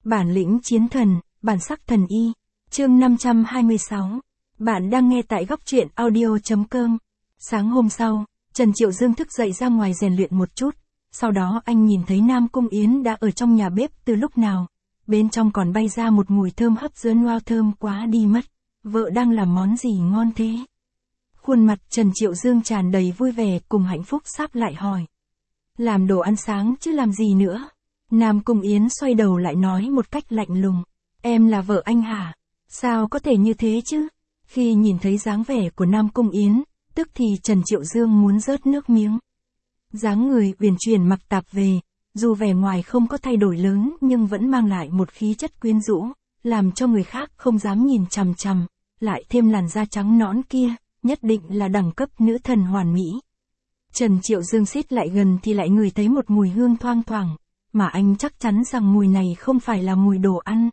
Bản lĩnh chiến thần, bản sắc thần y. Chương 526. Bạn đang nghe tại góc truyện audio.com. Sáng hôm sau, Trần Triệu Dương thức dậy ra ngoài rèn luyện một chút. Sau đó anh nhìn thấy Nam Cung Yến đã ở trong nhà bếp từ lúc nào. Bên trong còn bay ra một mùi thơm hấp dẫn, wow, thơm quá đi mất. Vợ đang làm món gì ngon thế? Khuôn mặt Trần Triệu Dương tràn đầy vui vẻ cùng hạnh phúc, sáp lại hỏi. Làm đồ ăn sáng chứ làm gì nữa? Nam Cung Yến xoay đầu lại nói một cách lạnh lùng. Em là vợ anh hả? Sao có thể như thế chứ? Khi nhìn thấy dáng vẻ của Nam Cung Yến, tức thì Trần Triệu Dương muốn rớt nước miếng. Dáng người uyển chuyển mặc tạp về, dù vẻ ngoài không có thay đổi lớn nhưng vẫn mang lại một khí chất quyến rũ, làm cho người khác không dám nhìn chằm chằm, lại thêm làn da trắng nõn kia, nhất định là đẳng cấp nữ thần hoàn mỹ. Trần Triệu Dương xít lại gần thì lại ngửi thấy một mùi hương thoang thoảng, mà anh chắc chắn rằng mùi này không phải là mùi đồ ăn.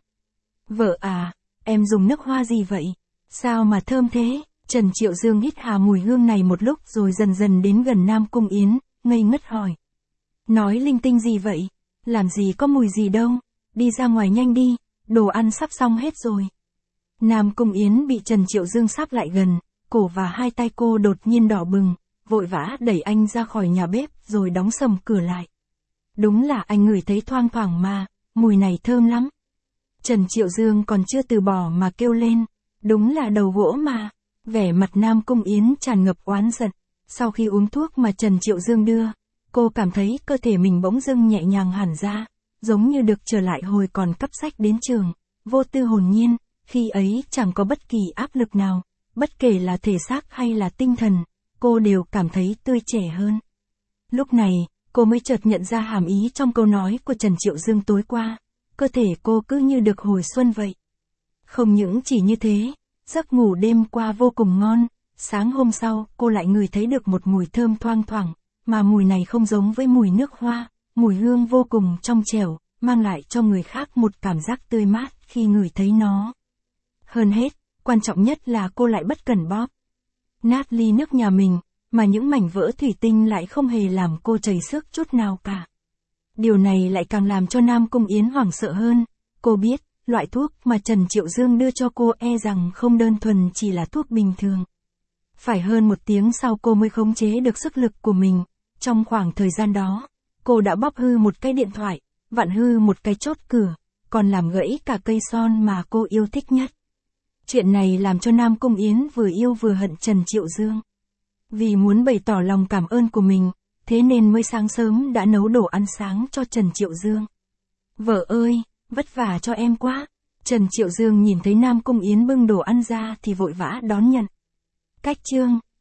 Vợ à, em dùng nước hoa gì vậy? Sao mà thơm thế? Trần Triệu Dương hít hà mùi hương này một lúc rồi dần dần đến gần Nam Cung Yến, ngây ngất hỏi. Nói linh tinh gì vậy? Làm gì có mùi gì đâu, đi ra ngoài nhanh đi, đồ ăn sắp xong hết rồi. Nam Cung Yến bị Trần Triệu Dương sáp lại gần, cổ và hai tay cô đột nhiên đỏ bừng, vội vã đẩy anh ra khỏi nhà bếp rồi đóng sầm cửa lại. Đúng là anh ngửi thấy thoang thoảng mà, mùi này thơm lắm. Trần Triệu Dương còn chưa từ bỏ mà kêu lên, đúng là đầu gỗ mà. Vẻ mặt Nam Cung Yến tràn ngập oán giận. Sau khi uống thuốc mà Trần Triệu Dương đưa, cô cảm thấy cơ thể mình bỗng dưng nhẹ nhàng hẳn ra, giống như được trở lại hồi còn cấp sách đến trường, vô tư hồn nhiên, khi ấy chẳng có bất kỳ áp lực nào, bất kể là thể xác hay là tinh thần, cô đều cảm thấy tươi trẻ hơn. Lúc này, cô mới chợt nhận ra hàm ý trong câu nói của Trần Triệu Dương tối qua, cơ thể cô cứ như được hồi xuân vậy. Không những chỉ như thế, giấc ngủ đêm qua vô cùng ngon, sáng hôm sau cô lại ngửi thấy được một mùi thơm thoang thoảng, mà mùi này không giống với mùi nước hoa, mùi hương vô cùng trong trẻo, mang lại cho người khác một cảm giác tươi mát khi ngửi thấy nó. Hơn hết, quan trọng nhất là cô lại bất cẩn bóp nát ly nước nhà mình, mà những mảnh vỡ thủy tinh lại không hề làm cô chảy xước chút nào cả. Điều này lại càng làm cho Nam Cung Yến hoảng sợ hơn. Cô biết, loại thuốc mà Trần Triệu Dương đưa cho cô rằng không đơn thuần chỉ là thuốc bình thường. Phải hơn 1 tiếng sau cô mới khống chế được sức lực của mình. Trong khoảng thời gian đó, cô đã bóp hư một cái điện thoại, vặn hư một cái chốt cửa, còn làm gãy cả cây son mà cô yêu thích nhất. Chuyện này làm cho Nam Cung Yến vừa yêu vừa hận Trần Triệu Dương. Vì muốn bày tỏ lòng cảm ơn của mình, thế nên mới sáng sớm đã nấu đồ ăn sáng cho Trần Triệu Dương. Vợ ơi, vất vả cho em quá. Trần Triệu Dương nhìn thấy Nam Cung Yến bưng đồ ăn ra thì vội vã đón nhận. Cách chương